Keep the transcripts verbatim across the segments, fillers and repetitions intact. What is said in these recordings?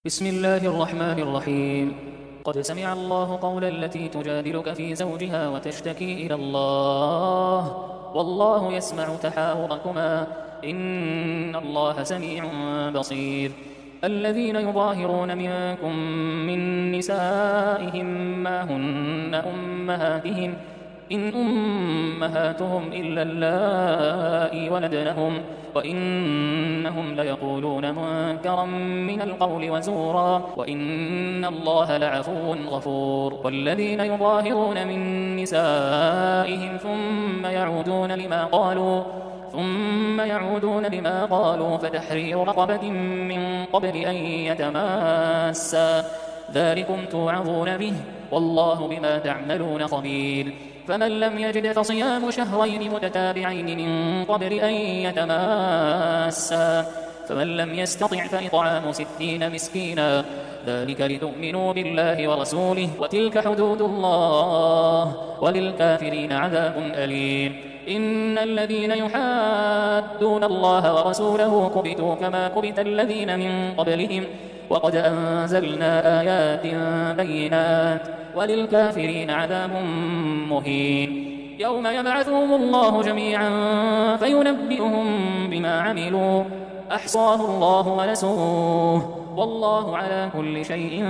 بسم الله الرحمن الرحيم. قد سمع الله قول التي تجادلك في زوجها وتشتكي إلى الله والله يسمع تحاوركما إن الله سميع بصير. الذين يظاهرون منكم من نسائهم ما هن أمهاتهم إن أمهاتهم إلا اللائي ولدنهم وإنهم ليقولون منكرا من القول وزورا وإن الله لعفو غفور. والذين يظاهرون من نسائهم ثم يعودون لما قالوا ثم يعودون لما قالوا فتحرير رقبة من قبل أن يتماسا ذلكم توعظون به والله بما تعملون خبير. فمن لم يجد فصيام شهرين متتابعين من قبل أن يتماسا فمن لم يستطع فإطعام ستين مسكينا ذلك لتؤمنوا بالله ورسوله وتلك حدود الله وللكافرين عذاب أليم. إن الذين يحادون الله ورسوله كبتوا كما كبت الذين من قبلهم وقد أنزلنا آيات بينات وللكافرين عذاب مهين. يوم يبعثهم الله جميعا فينبئهم بما عملوا أحصاه الله ونسوه والله على كل شيء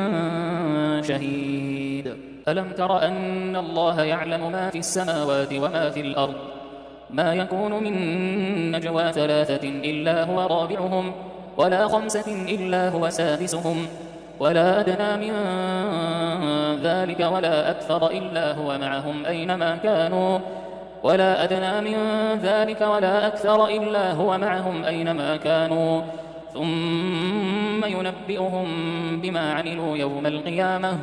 شهيد. ألم تر أن الله يعلم ما في السماوات وما في الأرض ما يكون من نجوى ثلاثة إلا هو رابعهم ولا خمسة إلا هو سادسهم ولا أدنى من ذلك ولا أكثر إلا هو معهم أينما كانوا ولا أدنى من ذلك ولا أكثر إلا هو معهم أينما كانوا ثم ينبئهم بما عملوا يوم القيامة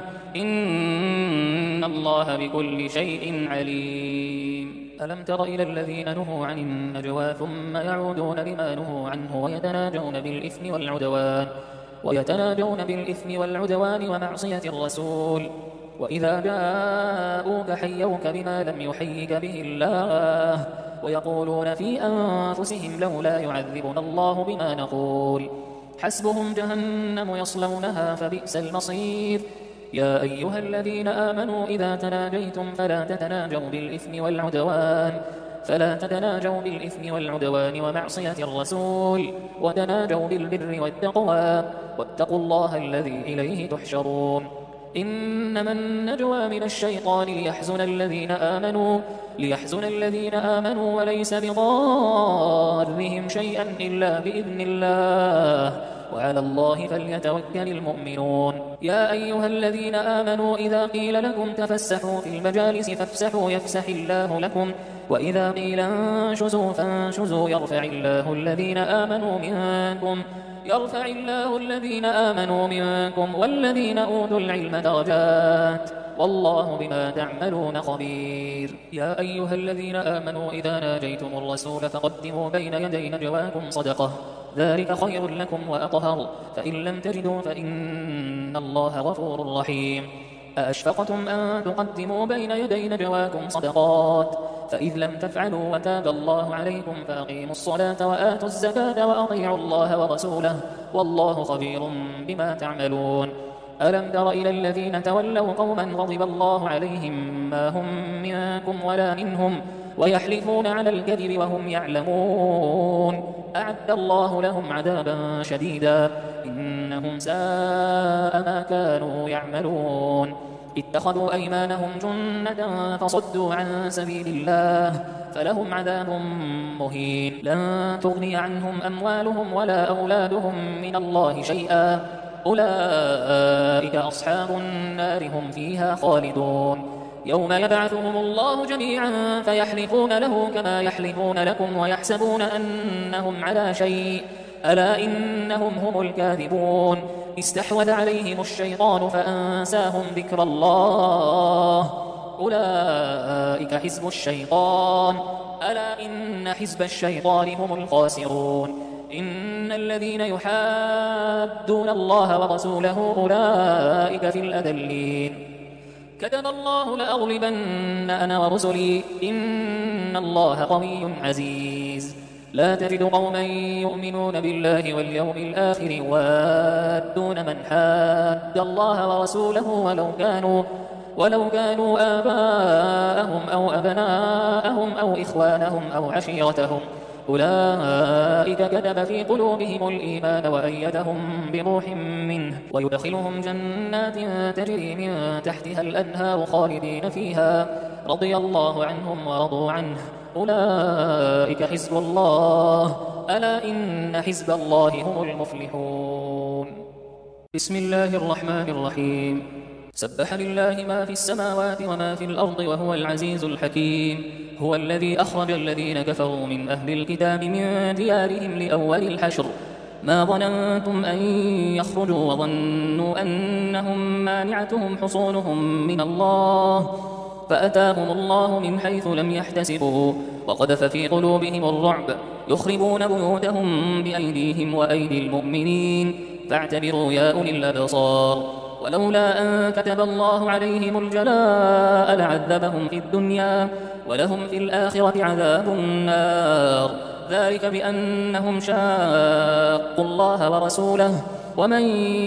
إن الله بكل شيء عليم. ألم تر إلى الذين نهوا عن النجوى ثم يعودون لما نهوا عنه ويتناجون بالإثم والعدوان ويتناجون بالإثم والعدوان ومعصية الرسول وإذا جاءوك حيوك بما لم يحيك به الله ويقولون في أنفسهم لولا يعذبنا الله بما نقول حسبهم جهنم يصلونها فبئس المصير. يا أيها الذين آمنوا إذا تناجيتم فلا تتناجوا بالإثم والعدوان فلا تتناجوا بالإثم والعدوان ومعصية الرسول وتناجوا بالبر والتقوى واتقوا الله الذي إليه تحشرون. إنما النجوى من الشيطان ليحزن الذين آمنوا ليحزن الذين آمنوا وليس بضارهم شيئا إلا بإذن الله وعلى الله فليتوكل المؤمنون. يا أيها الذين آمنوا إذا قيل لكم تفسحوا في المجالس فافسحوا يفسح الله لكم وإذا قيل انشزوا فانشزوا يرفع الله الذين آمنوا منكم يرفع الله الذين آمنوا منكم والذين أوتوا العلم درجات والله بما تعملون خبير. يا أيها الذين آمنوا إذا ناجيتم الرسول فقدموا بين يدي نجواكم صدقة ذلك خير لكم وأطهر فإن لم تجدوا فإن الله غفور رحيم. أأشفقتم أن تقدموا بين يدي نجواكم صدقات فإذ لم تفعلوا وتاب الله عليكم فأقيموا الصلاة وآتوا الزكاة وأطيعوا الله ورسوله والله خبير بما تعملون. ألم تر إلى الذين تولوا قوما غضب الله عليهم ما هم منكم ولا منهم ويحلفون على الكذب وهم يعلمون أعد الله لهم عذابا شديدا إنهم ساء ما كانوا يعملون. اتخذوا أيمانهم جنة فصدوا عن سبيل الله فلهم عذاب مهين. لن تغني عنهم أموالهم ولا أولادهم من الله شيئا أولئك أصحاب النار هم فيها خالدون. يوم يبعثهم الله جميعا فيحلفون له كما يحلفون لكم ويحسبون أنهم على شيء ألا إنهم هم الكاذبون. استحوذ عليهم الشيطان فأنساهم ذكر الله أولئك حزب الشيطان ألا إن حزب الشيطان هم الخاسرون. إن الذين يحادون الله ورسوله أولئك في الأذلين. كتب الله لأغلبن أنا ورسلي إن الله قوي عزيز. لا تجد قوما يؤمنون بالله واليوم الآخر يوادون من حاد الله ورسوله ولو كانوا ولو كانوا آباءهم أو أبناءهم أو إخوانهم أو عشيرتهم أولئك كتب في قلوبهم الإيمان وأيدهم بروح منه ويدخلهم جنات تجري من تحتها الأنهار خالدين فيها رضي الله عنهم ورضوا عنه أولئك حزب الله ألا إن حزب الله هم المفلحون. بسم الله الرحمن الرحيم. سبح لله ما في السماوات وما في الأرض وهو العزيز الحكيم. هو الذي أخرج الذين كفروا من أهل الكتاب من ديارهم لأول الحشر ما ظننتم أن يخرجوا وظنوا أنهم مانعتهم حصونهم من الله فأتاهم الله من حيث لم يحتسبوا وقذف في قلوبهم الرعب يخربون بيوتهم بأيديهم وأيدي المؤمنين فاعتبروا يا أولي الأبصار. ولولا أن كتب الله عليهم الجلاء لعذبهم في الدنيا ولهم في الآخرة عذاب النار ذلك بأنهم شاقوا الله ورسوله ومن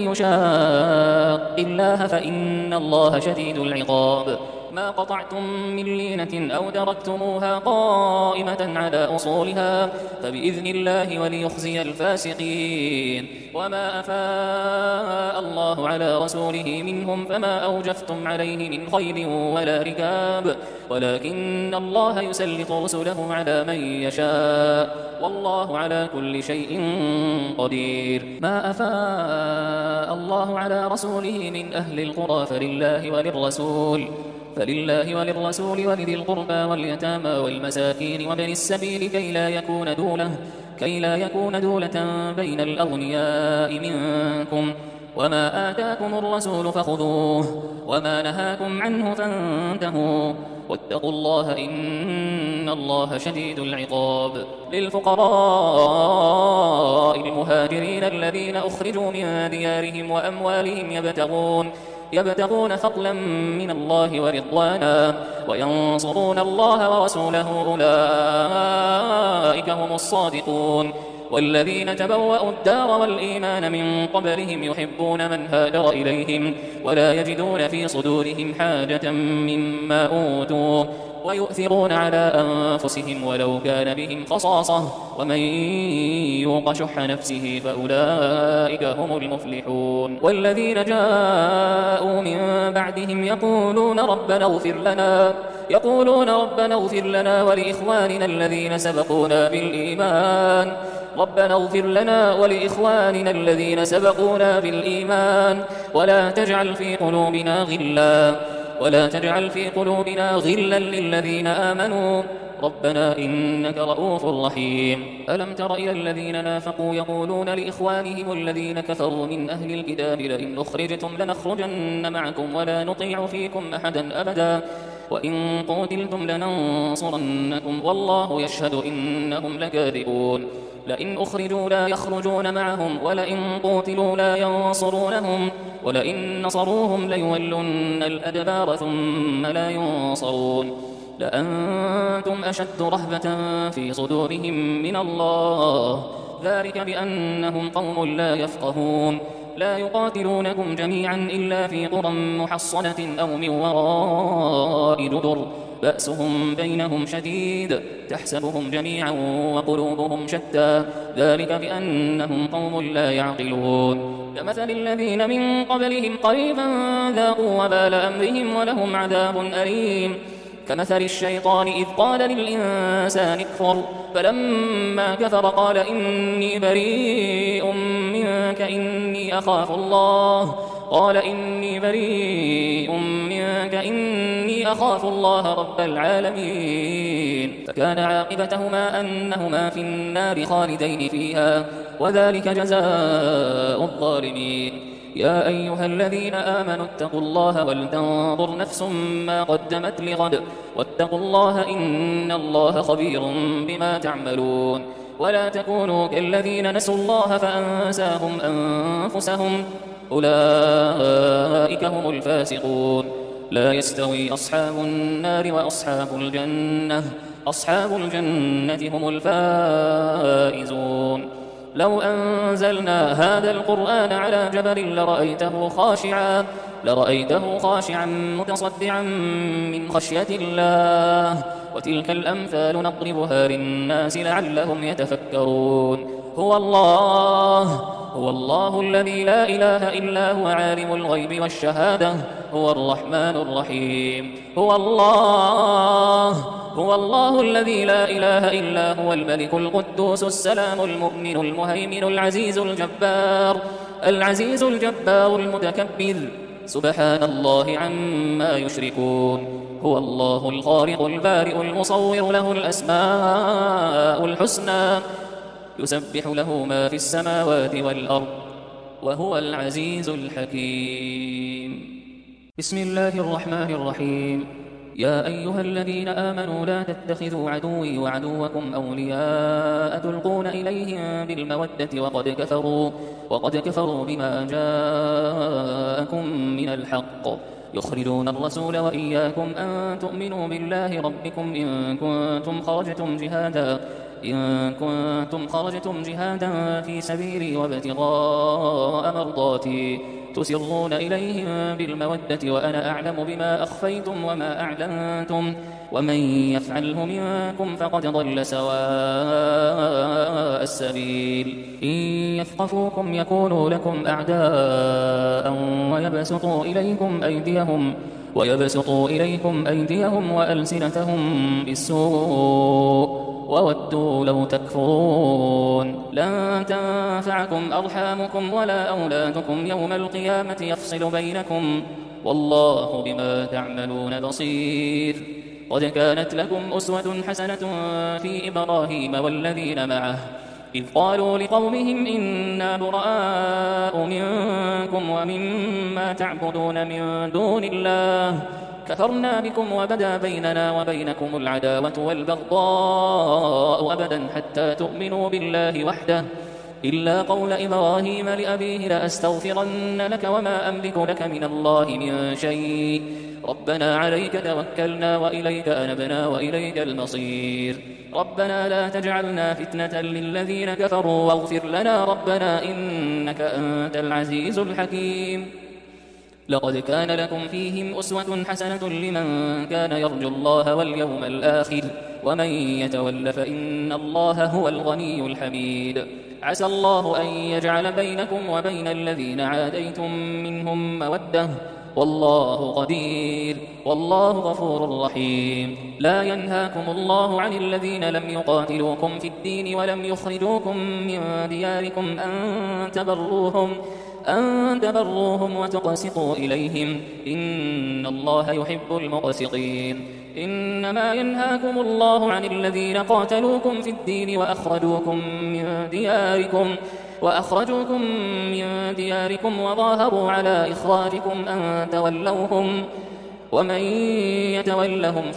يشاق الله فإن الله شديد العقاب. ما قطعتم من لينة أو تركتموها قائمة على أصولها فبإذن الله وليخزي الفاسقين. وما أفاء الله على رسوله منهم فما أوجفتم عليه من خيل ولا ركاب ولكن الله يسلط رسله على من يشاء والله على كل شيء قدير. ما أفاء الله على رسوله من أهل القرى فلله وللرسول فلله وللرسول ولذي القربى واليتامى والمساكين وابن السبيل كي لا يكون دولة كي لا يكون دولة بين الأغنياء منكم وما آتاكم الرسول فخذوه وما نهاكم عنه فانتهوا واتقوا الله إن الله شديد العقاب. للفقراء المهاجرين الذين أخرجوا من ديارهم وأموالهم يبتغون يبتغون فضلا من الله ورضوانا وينصرون الله ورسوله أولئك هم الصادقون. والذين تبوأوا الدار والإيمان من قبلهم يحبون من هاجر إليهم ولا يجدون في صدورهم حاجة مما أوتوا ويؤثرون على أنفسهم ولو كان بهم خصاصة ومن يوق شح نفسه فأولئك هم المفلحون. والذين جاءوا من بعدهم يقولون ربنا اغفر لنا يقولون ربنا اغفر لنا ولإخواننا الذين سبقونا بالإيمان ربنا اغفر لنا ولإخواننا الذين سبقونا بالإيمان ولا تجعل في قلوبنا غلا ولا تجعل في قلوبنا غلا للذين آمنوا ربنا إنك رؤوف رحيم. ألم تر إلى الذين نافقوا يقولون لإخوانهم الذين كفروا من أهل الكتاب لئن أخرجتم لنخرجن معكم ولا نطيع فيكم أحدا أبدا وإن قتلتم لننصرنكم والله يشهد إنهم لكاذبون. لئن أخرجوا لا يخرجون معهم ولئن قتلوا لا ينصرونهم ولئن نصروهم ليولن الأدبار ثم لا ينصرون. لأنتم أشد رهبة في صدورهم من الله ذلك بأنهم قوم لا يفقهون. لا يقاتلونكم جميعا إلا في قرى محصنة أو من وراء جدر بأسهم بينهم شديد تحسبهم جميعا وقلوبهم شتى ذلك بأنهم قوم لا يعقلون. كمثل الذين من قبلهم قريبا ذاقوا وبال أمرهم ولهم عذاب أليم. كمثل الشيطان إذ قال للإنسان اكفر فلما كفر قال إني بريء منك إني أخاف الله قال إني بريء منك إني أخاف الله رب العالمين. فكان عاقبتهما أنهما في النار خالدين فيها وذلك جزاء الظالمين. يا أيها الذين آمنوا اتقوا الله ولتنظر نفس ما قدمت لغد واتقوا الله إن الله خبير بما تعملون. ولا تكونوا كالذين نسوا الله فأنساهم أنفسهم أولئك هم الفاسقون. لا يستوي أصحاب النار وأصحاب الجنة أصحاب الجنة هم الفائزون لو أنزلنا هذا القرآن على جبل لرأيته خاشعا لرأيته خاشعا متصدعا من خشية الله وتلك الأمثال نضربها للناس لعلهم يتفكرون هو الله هو الله الذي لا إله إلا هو عالم الغيب والشهادة هو الرحمن الرحيم هو الله هو الله الذي لا إله إلا هو الملك القدوس السلام المؤمن المهيمن العزيز الجبار العزيز الجبار المتكبر سبحان الله عما يشركون هو الله الخالق البارئ المصور له الأسماء الحسنى يسبح له ما في السماوات والأرض وهو العزيز الحكيم بسم الله الرحمن الرحيم يا أيها الذين آمنوا لا تتخذوا عدوي وعدوكم أولياء تلقون إليهم بالمودة وقد كفروا وقد كفروا بما جاءكم من الحق يخرجون الرسول وإياكم أن تؤمنوا بالله ربكم إن كنتم خرجتم جهادا إن كنتم خرجتم جهادا في سبيلي وابتغاء مرضاتي تسرون إليهم بالمودة وأنا أعلم بما أخفيتم وما أعلنتم ومن يفعله منكم فقد ضل سواء السبيل إن يثقفوكم يكونوا لكم أعداء ويبسطوا إليكم أيديهم ويبسطوا إليكم أيديهم وألسنتهم بالسوء وودوا لو تكفرون لن تنفعكم أرحامكم ولا أولادكم يوم القيامة يفصل بينكم والله بما تعملون بصير قد كانت لكم أسوة حسنة في إبراهيم والذين معه إذ قالوا لقومهم إنا براء منكم ومما تعبدون من دون الله كفرنا بكم وبدا بيننا وبينكم العداوة والبغضاء أبدا حتى تؤمنوا بالله وحده إلا قول إبراهيم لأبيه لأستغفرن لك وما أملك لك من الله من شيء ربنا عليك توكلنا وإليك أنبنا وإليك المصير ربنا لا تجعلنا فتنة للذين كفروا واغفر لنا ربنا إنك أنت العزيز الحكيم لقد كان لكم فيهم أسوة حسنة لمن كان يرجو الله واليوم الآخر ومن يتول فإن الله هو الغني الحميد عسى الله أن يجعل بينكم وبين الذين عاديتم منهم مودة والله قدير والله غفور رحيم لا ينهاكم الله عن الذين لم يقاتلوكم في الدين ولم يخرجوكم من دياركم أن تبروهم أن تبروهم وتقسطوا إليهم إن الله يحب المقسطين إنما ينهاكم الله عن الذين قاتلوكم في الدين وأخرجوكم من دياركم وأخرجوكم من دياركم وظاهروا على إخراجكم أن تولوهم ومن يتولهم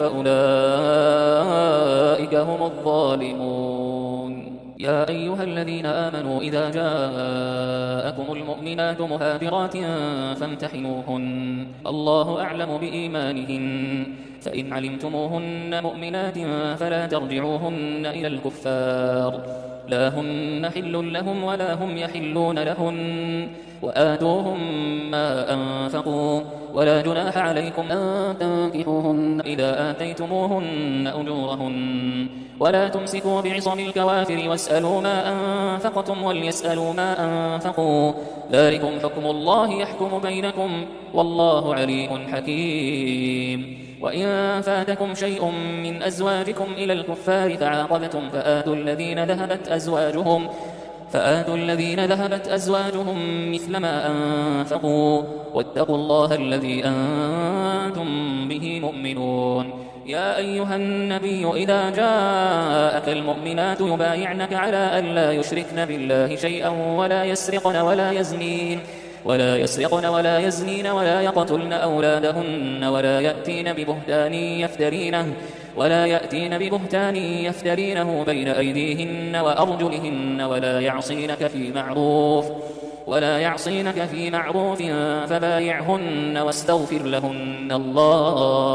فأولئك هم الظالمون يا أيها الذين آمنوا إذا جاءكم المؤمنات مهاجرات فامتحنوهن الله أعلم بإيمانهن فإن علمتموهن مؤمنات فلا ترجعوهن إلى الكفار لا هن حل لهم ولا هم يحلون لهن وآتوهم ما أنفقوا ولا جناح عليكم أن تنكحوهن إذا آتيتموهن أجورهن ولا تمسكوا بعصم الكوافر واسألوا ما أنفقتم وليسألوا ما أنفقوا ذلكم حكم الله يحكم بينكم والله عليم حكيم وإن فاتكم شيء من أزواجكم إلى الكفار فعاقبتم فآتوا الذين ذهبت أزواجهم فآتوا الذين ذهبت أزواجهم مثل ما أنفقوا واتقوا الله الذي أنتم به مؤمنون يا أيها النبي إذا جاءك المؤمنات يبايعنك على أن لا يشركن بالله شيئا ولا يسرقن ولا يزنين ولا يسرقن ولا يزنين ولا يقتلن أولادهن ولا يأتين ببهتان يفترينه ولا يأتين ببهتان يفترينه بين أيديهن وأرجلهن ولا يعصينك في معروف ولا يعصينك في معروف فبايعهن واستغفر لهن الله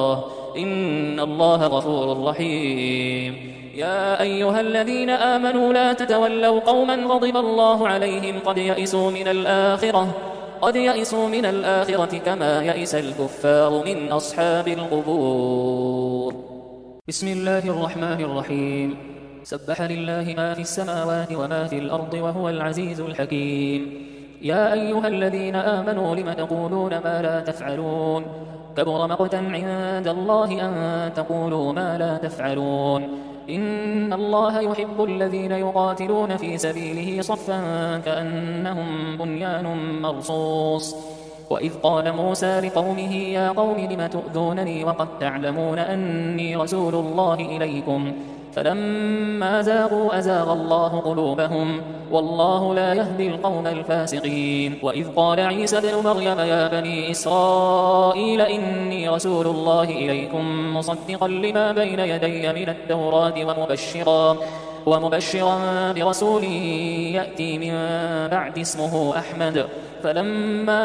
إن الله غفور رحيم. يا أيها الذين آمنوا لا تتولوا قوما غضب الله عليهم قد يئسوا من الآخرة قد يئسوا من الآخرة كما يئس الكفار من أصحاب القبور. بسم الله الرحمن الرحيم. سبح لله ما في السماوات وما في الأرض وهو العزيز الحكيم. يا أيها الذين آمنوا لم تقولون ما لا تفعلون كبر مقتا عند الله أن تقولوا ما لا تفعلون. إن الله يحب الذين يقاتلون في سبيله صفا كأنهم بنيان مرصوص. وإذ قال موسى لقومه يا قوم لم تؤذونني وقد تعلمون أني رسول الله إليكم فلما زاغوا أزاغ الله قلوبهم والله لا يهدي القوم الفاسقين. وإذ قال عيسى بن مريم يا بني إسرائيل إني رسول الله إليكم مصدقا لما بين يدي من التوراة ومبشرا ومبشرا برسول يأتي من بعد اسمه أحمد. فلما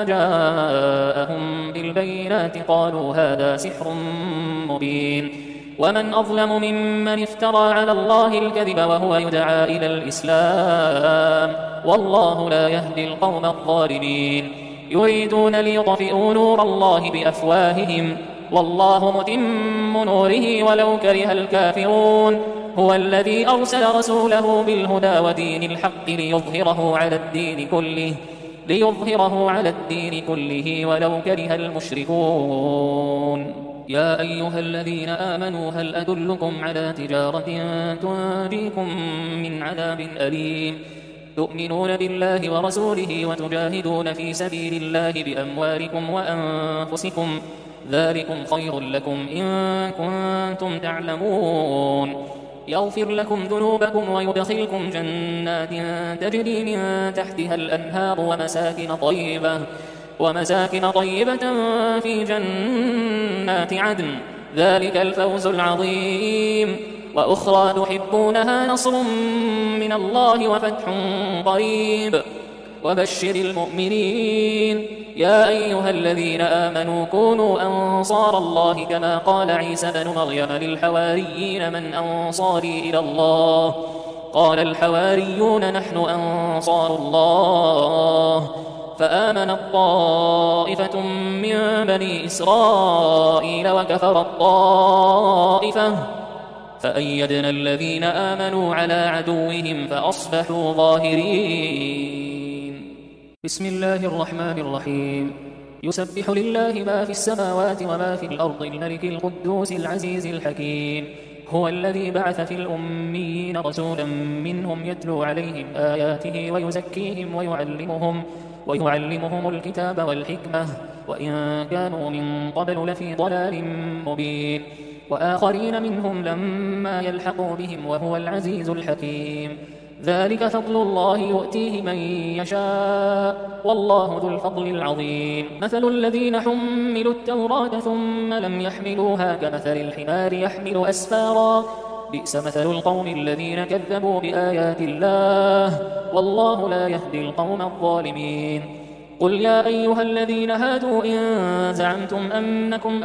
جاءهم بالبينات قالوا هذا سحر مبين. ومن أظلم ممن افترى على الله الكذب وهو يدعى إلى الإسلام والله لا يهدي القوم الظالمين. يريدون ليطفئوا نور الله بأفواههم والله متم نوره ولو كره الكافرون. هو الذي أرسل رسوله بالهدى ودين الحق ليظهره على الدين كله ليظهره على الدين كله ولو كره المشركون. يا أيها الذين آمنوا هل أدلكم على تجارة تنجيكم من عذاب أليم تؤمنون بالله ورسوله وتجاهدون في سبيل الله بأموالكم وأنفسكم ذلكم خير لكم إن كنتم تعلمون. يغفر لكم ذنوبكم ويدخلكم جنات تجري من تحتها الأنهار ومساكن طيبة ومساكن طيبة في جنات عدن ذلك الفوز العظيم. وأخرى تحبونها نصر من الله وفتح قريب وبشر المؤمنين. يا أيها الذين آمنوا كونوا أنصار الله كما قال عيسى بن مريم للحواريين من أنصاري إلى الله قال الحواريون نحن أنصار الله. فآمنت طائفة من بني إسرائيل وكفرت طائفة فأيدنا الذين آمنوا على عدوهم فأصبحوا ظاهرين. بسم الله الرحمن الرحيم. يسبح لله ما في السماوات وما في الأرض الملك القدوس العزيز الحكيم. هو الذي بعث في الأميين رسولا منهم يتلو عليهم آياته ويزكيهم ويعلمهم ويعلمهم الكتاب والحكمة وإن كانوا من قبل لفي ضلال مبين. وآخرين منهم لما يلحقوا بهم وهو العزيز الحكيم. ذلك فضل الله يؤتيه من يشاء والله ذو الفضل العظيم. مثل الذين حملوا التوراة ثم لم يحملوها كمثل الحمار يحمل أسفارا بئس مثل القوم الذين كذبوا بآيات الله والله لا يهدي القوم الظالمين. قل يا أيها الذين هادوا إن زعمتم أنكم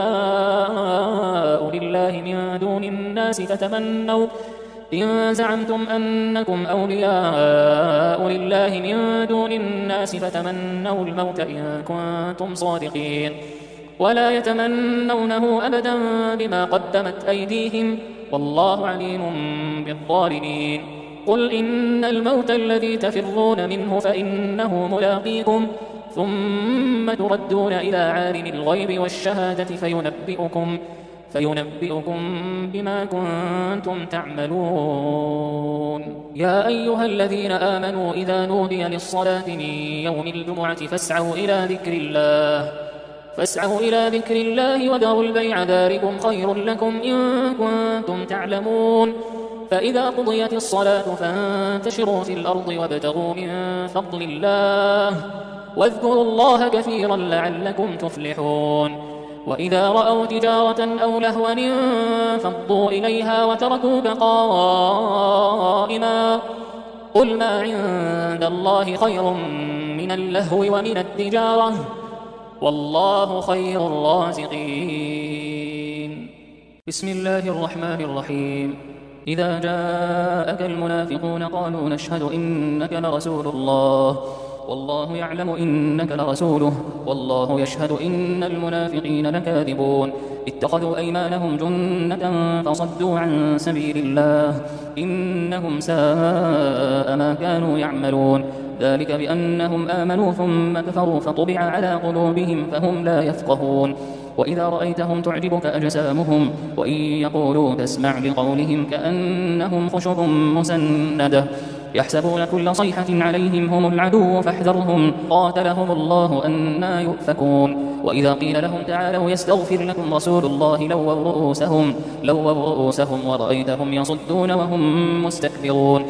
أولياء لله من دون الناس فتمنوا إن زعمتم أنكم أولياء لله من دون الناس فتمنوا الموت إن كنتم صادقين ولا يتمنونه أبدا بما قدمت أيديهم والله عليم بالظالمين. قل إن الموت الذي تفرون منه فإنه ملاقيكم ثم تردون إلى عالم الغيب والشهادة فينبئكم فينبئكم بما كنتم تعملون. يا أيها الذين آمنوا إذا نودي للصلاة من يوم الجمعة فاسعوا إلى ذكر الله فاسعوا إلى ذكر الله وذروا البيع ذلكم خير لكم إن كنتم تعلمون. فإذا قضيت الصلاة فانتشروا في الأرض وابتغوا من فضل الله واذكروا الله كثيرا لعلكم تفلحون. وإذا رأوا تجارة أو لهوا انفضوا إليها وتركوك قائما قل ما عند الله خير من اللهو ومن التجارة والله خير الرازقين. بسم الله الرحمن الرحيم. إذا جاءك المنافقون قالوا نشهد إنك لرسول الله والله يعلم إنك لرسوله والله يشهد إن المنافقين لكاذبون اتخذوا أيمانهم جنة فصدوا عن سبيل الله إنهم ساء ما كانوا يعملون ذلك بأنهم آمنوا ثم كفروا فطبع على قلوبهم فهم لا يفقهون وإذا رأيتهم تعجبك أجسامهم وإن يقولوا تسمع لقولهم كأنهم خشب مسندة يحسبون كل صيحة عليهم هم العدو فاحذرهم قاتلهم الله أنى يؤفكون وإذا قيل لهم تعالوا يستغفر لكم رسول الله لووا رؤوسهم, لووا رؤوسهم ورأيتهم يصدون وهم مستكبرون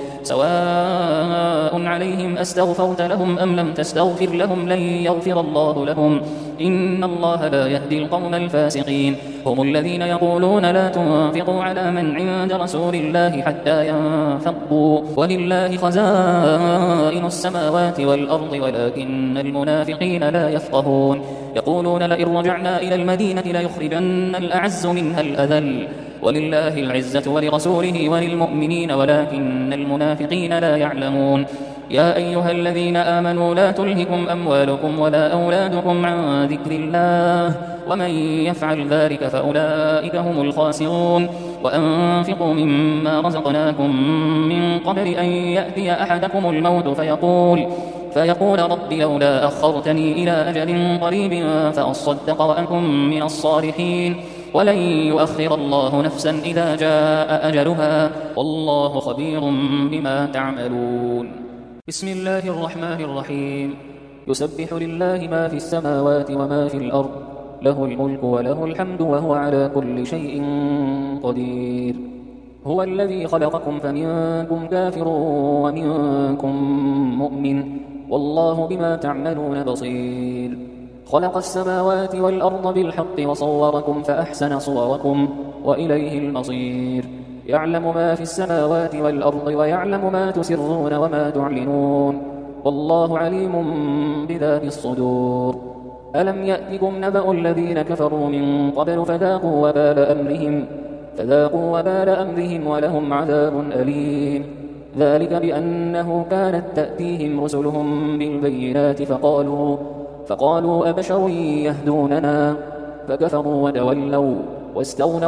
سواء عليهم أستغفرت لهم أم لم تستغفر لهم لن يغفر الله لهم إن الله لا يهدي القوم الفاسقين هم الذين يقولون لا تنفقوا على من عند رسول الله حتى ينفضوا ولله خزائن السماوات والأرض ولكن المنافقين لا يفقهون يقولون لئن رجعنا إلى المدينة ليخرجن الأعز منها الأذل ولله العزة ولرسوله وللمؤمنين ولكن المنافقين لا يعلمون يا أيها الذين آمنوا لا تلهكم أموالكم ولا أولادكم عن ذكر الله ومن يفعل ذلك فأولئك هم الخاسرون وأنفقوا مما رزقناكم من قبل أن يأتي أحدكم الموت فيقول فيقول رب لولا أخرتني إلى أجل قريب فأصدق وأكن من الصالحين ولن يؤخر الله نفسا إذا جاء أجلها والله خبير بما تعملون بسم الله الرحمن الرحيم يسبح لله ما في السماوات وما في الأرض له الملك وله الحمد وهو على كل شيء قدير هو الذي خلقكم فمنكم كافر ومنكم مؤمن والله بما تعملون بصير خلق السماوات والأرض بالحق وصوركم فأحسن صوركم وإليه المصير يعلم ما في السماوات والأرض ويعلم ما تسرون وما تعلنون والله عليم بذات الصدور ألم يأتكم نبأ الذين كفروا من قبل فذاقوا وبال أمرهم فذاقوا وبال أمرهم ولهم عذاب أليم ذلك بأنه كانت تأتيهم رسلهم بالبينات فقالوا فقالوا أبشر يهدوننا فكفروا وتولوا واستغنى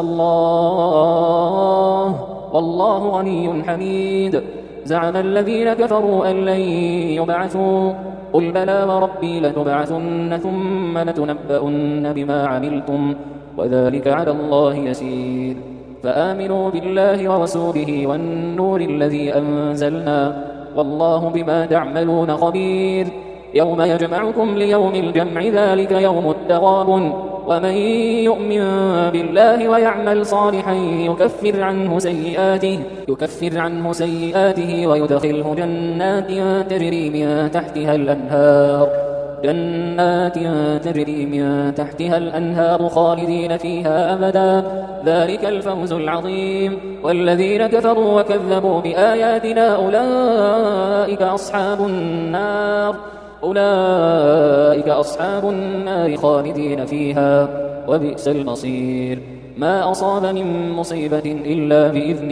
الله والله غني حميد زعم الذين كفروا أن لن يبعثوا قل بلى وربي لتبعثن ثم لتنبؤن بما عملتم وذلك على الله يسير فآمنوا بالله ورسوله والنور الذي أنزلنا والله بما تعملون خبير يوم يجمعكم ليوم الجمع ذلك يوم التغابن ومن يؤمن بالله ويعمل صالحا يكفر عنه سيئاته يكفر عنه سيئاته ويدخله جنات تجري من تحتها الأنهار جنات تجري من تحتها الأنهار خالدين فيها أبدا ذلك الفوز العظيم والذين كفروا وكذبوا بآياتنا أولئك أصحاب النار أولئك أصحاب النار خالدين فيها وبئس المصير ما أصاب من مصيبة إلا بإذن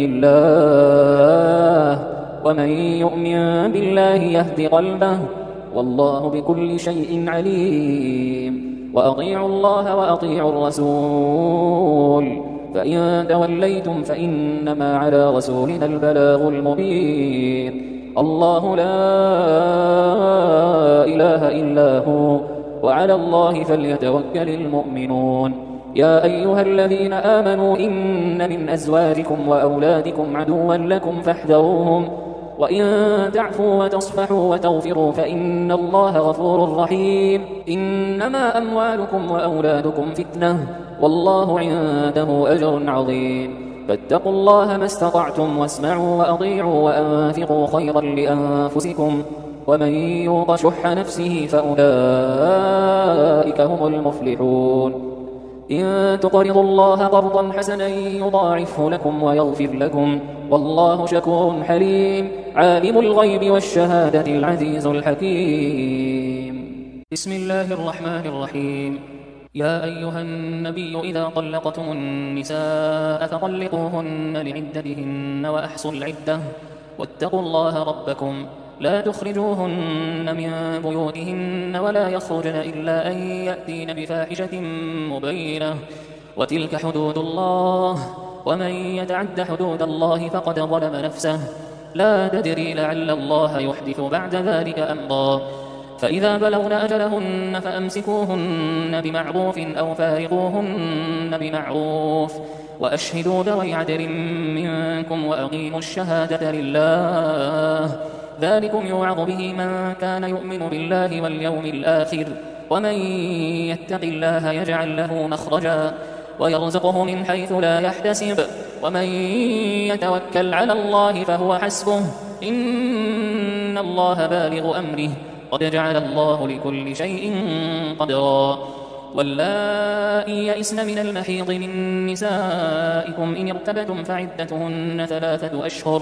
الله ومن يؤمن بالله يهد قلبه والله بكل شيء عليم وأطيعوا الله وأطيعوا الرسول فإن توليتم فإنما على رسولنا البلاغ المبين الله لا إله إلا هو وعلى الله فليتوكل المؤمنون يا أيها الذين آمنوا إن من أزواجكم وأولادكم عدوا لكم فاحذروهم وإن تعفوا وتصفحوا وتغفروا فإن الله غفور رحيم إنما أموالكم وأولادكم فتنة والله عنده أجر عظيم فاتقوا الله ما استطعتم واسمعوا وأطيعوا وأنفقوا خيرا لأنفسكم ومن يوق شح نفسه فأولئك هم المفلحون إن تقرضوا الله قرضا حسنا يضاعفه لكم ويغفر لكم والله شكور حليم عالم الغيب والشهادة العزيز الحكيم بسم الله الرحمن الرحيم يا أيها النبي إذا طلقتم النساء فطلقوهن لعدتهن وأحصوا العدة واتقوا الله ربكم لا تخرجوهن من بيوتهن ولا يخرجن إلا أن يأتين بفاحشة مبينة وتلك حدود الله ومن يتعد حدود الله فقد ظلم نفسه لا تدري لعل الله يحدث بعد ذلك أمرا فإذا بلغن أجلهن فأمسكوهن بمعروف أو فارقوهن بمعروف وأشهدوا ذوي عدل منكم وأقيموا الشهادة لله ذلكم يوعظ به من كان يؤمن بالله واليوم الآخر ومن يتق الله يجعل له مخرجا ويرزقه من حيث لا يحتسب ومن يتوكل على الله فهو حسبه إن الله بالغ أمره قد جعل الله لكل شيء قدرا واللائي يئسن من المحيض من نسائكم إن ارتبتم فعدتهن ثلاثة أشهر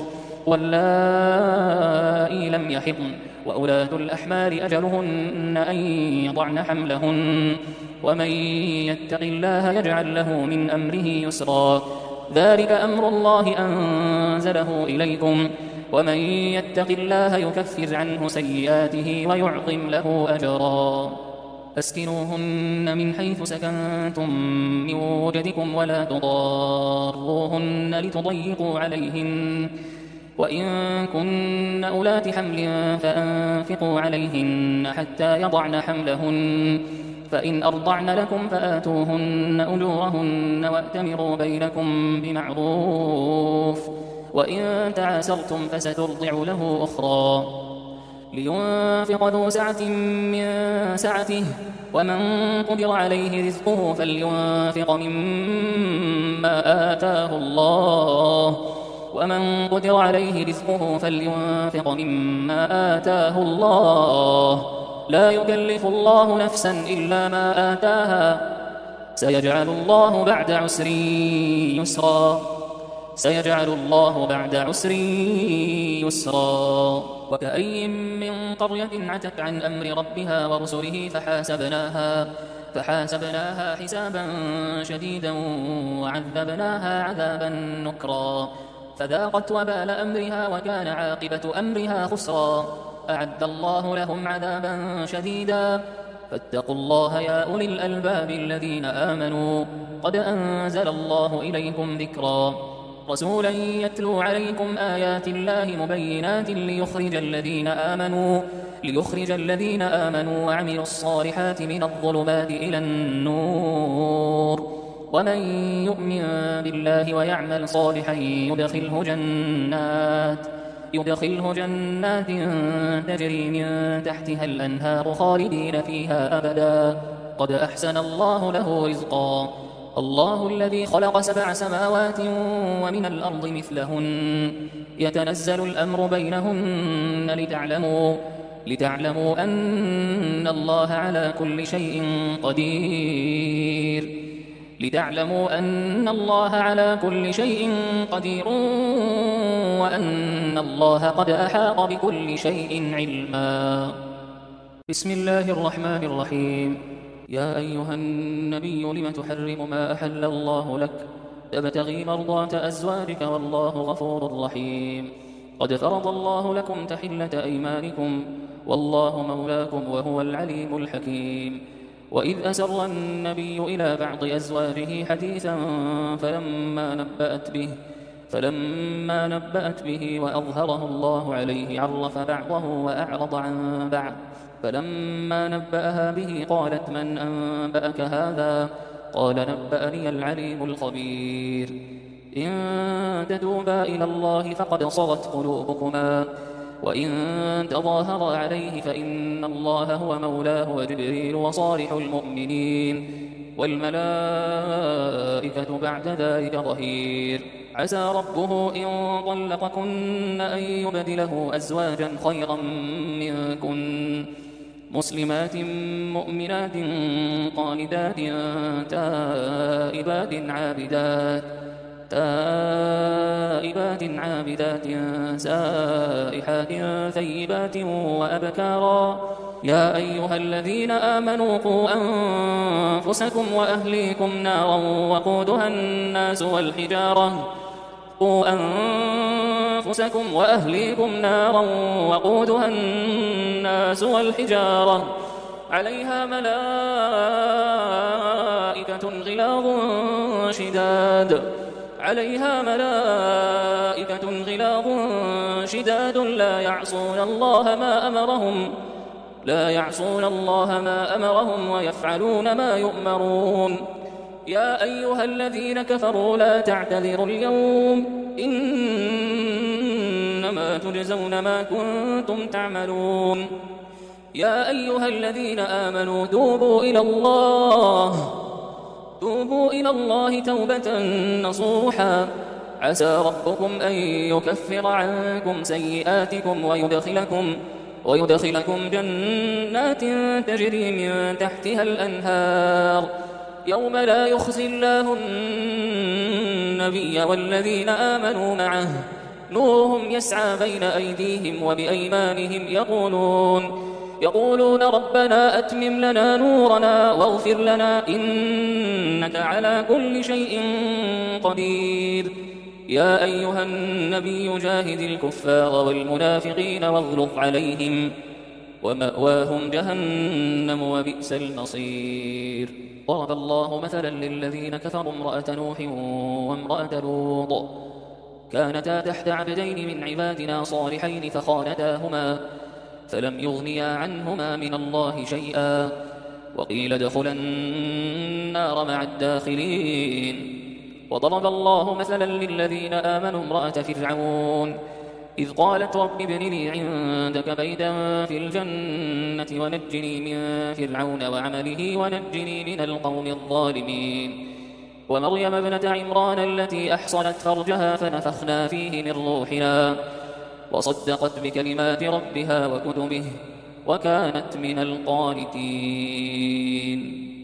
واللائي لم يحضن وأولاة الأحمال أجلهن أن يضعن حملهن ومن يتق الله يجعل له من أمره يسرا ذلك أمر الله أنزله إليكم ومن يتق الله يكفر عنه سيئاته ويعظم له أجرا أسكنوهن من حيث سكنتم من وجدكم ولا تضاروهن لتضيقوا عليهن وإن كن أولات حمل فأنفقوا عليهن حتى يضعن حملهن فإن أرضعن لكم فآتوهن أجورهن وأتمروا بينكم بمعروف وإن تعاسرتم فسترضع له أخرى لينفق ذو سعة من سعته ومن قدر عليه رزقه فلينفق مما آتاه الله ومن قدر عليه رزقه فلينفق مما آتاه الله لا يكلف الله نفسا إلا ما آتاها سيجعل الله بعد عسر يسرا سيجعل الله بعد عسر يسرا وكأي من قرية عتت عن أمر ربها ورسله فحاسبناها فحاسبناها حسابا شديدا وعذبناها عذابا نكرا فذاقت وبال أمرها وكان عاقبة أمرها خسرا أعد الله لهم عذابا شديدا فاتقوا الله يا أولي الألباب الذين آمنوا قد أنزل الله إليكم ذكرا رسولا يتلو عليكم آيات الله مبينات ليخرج الذين آمنوا ليخرج الذين آمنوا وعملوا الصالحات من الظلمات إلى النور ومن يؤمن بالله ويعمل صالحا يدخله جنات يدخله جنات تجري من تحتها الأنهار خالدين فيها أبدا قد أحسن الله له رزقا الله الذي خلق سبع سماوات ومن الأرض مثلهن يتنزل الأمر بينهن لتعلموا لتعلموا أن الله على كل شيء قدير لتعلموا أن الله على كل شيء قدير وأن الله قد أحاط بكل شيء علما بسم الله الرحمن الرحيم يا أيها النبي لم تحرم ما أحل الله لك تبتغي مرضات أزواجك والله غفور رحيم قد فرض الله لكم تحلة أيمانكم والله مولاكم وهو العليم الحكيم وإذ أسر النبي إلى بعض أزواجه حديثا فلما نبأت به فلما نبأت به وأظهره الله عليه عرف بعضه وأعرض عن بعض فلما نبأها به قالت من أنبأك هذا قال نبأني العليم الخبير إن تتوبا إلى الله فقد صغت قلوبكما وإن تظاهرا عليه فإن الله هو مولاه وجبريل وصالح المؤمنين والملائكة بعد ذلك ظهير عسى ربه إن طلقكن أن يبدله أزواجا خيرا منكن مسلمات مؤمنات قانتات تائبات عابدات تائبات عابدات سائحات ثيبات وأبكارا يا أيها الذين آمنوا قوا أنفسكم وأهليكم نارا وقودها الناس والحجارة قوا أنفسكم وأهليكم نارا وقودها الناس والحجارة عليها ملائكة غلاظ شداد عليها ملائكة غلاظ شداد لا يعصون الله ما أمرهم لا يعصون الله ما أمرهم ويفعلون ما يؤمرون يا أيها الذين كفروا لا تعتذروا اليوم إنما تجزون ما كنتم تعملون يا أيها الذين آمنوا توبوا إلى الله توبوا إلى الله توبة نصوحا عسى ربكم أن يكفر عنكم سيئاتكم ويدخلكم ويدخلكم جنات تجري من تحتها الأنهار يوم لا يخزي الله النبي والذين آمنوا معه نورهم يسعى بين أيديهم وبأيمانهم يقولون يقولون ربنا أتمم لنا نورنا واغفر لنا إنك على كل شيء قدير يا أيها النبي جاهد الكفار والمنافقين واغلظ عليهم ومأواهم جهنم وبئس المصير ضرب الله مثلا للذين كفروا امرأة نوح وامرأة لوط كانتا تحت عبدين من عبادنا صالحين فخانتاهما فلم يغنيا عنهما من الله شيئا وقيل ادخلا النار مع الداخلين وضرب الله مثلا للذين آمنوا امرأة فرعون إذ قالت رب ابن لي عندك بيتا في الجنة ونجني من فرعون وعمله ونجني من القوم الظالمين ومريم ابنة عمران التي أحصنت فرجها فنفخنا فيه من روحنا وصدقت بكلمات ربها وكتبه وكانت من القانتين